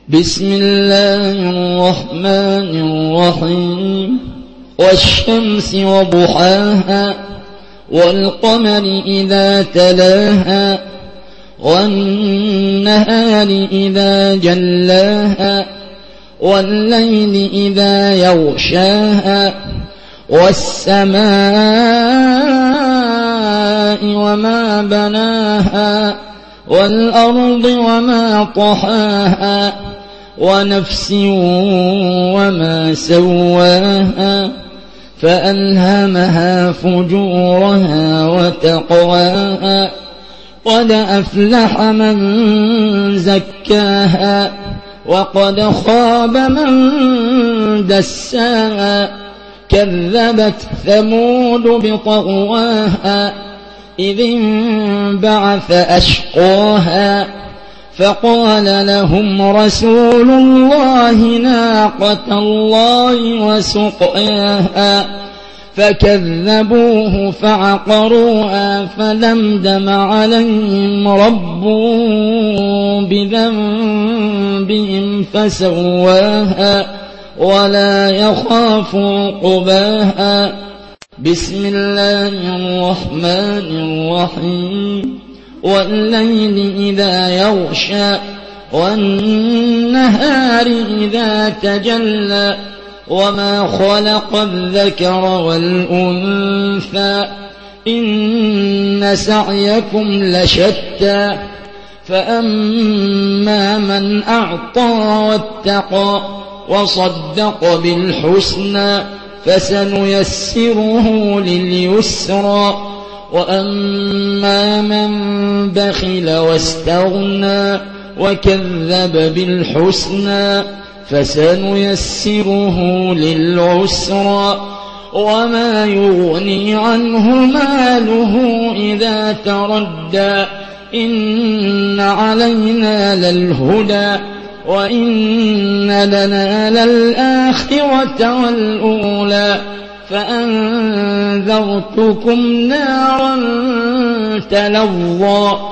بسم الله الرحمن الرحيم والشمس وضحاها والقمر إذا تلاها والنهار إذا جلاها والليل إذا يغشاها والسماء وما بناها والأرض وما طحاها ونفس وما سواها فألهمها فجورها وتقواها قد أفلح من زكاها وقد خاب من دساها كذبت ثمود بطغواها إذ انبعث أشقاها فقال لهم رسول الله ناقة الله وسقياها فكذبوه فعقروها فدمدم عليهم ربهم بذنبهم فسواها ولا يخاف عقباها بسم الله الرحمن الرحيم والليل إذا يغشى والنهار إذا تجلى وما خلق الذكر والأنثى إن سعيكم لشتى فأما من أعطى واتقى وصدق بالحسنى فسنيسره لليسرى وأما من بخل واستغنى وكذب بالحسنى فسنيسره للعسرى وما يغني عنه ماله إذا تردى إن علينا للهدى وإن لنا للآخرة والأولى فأنذرتكم نارا تلظى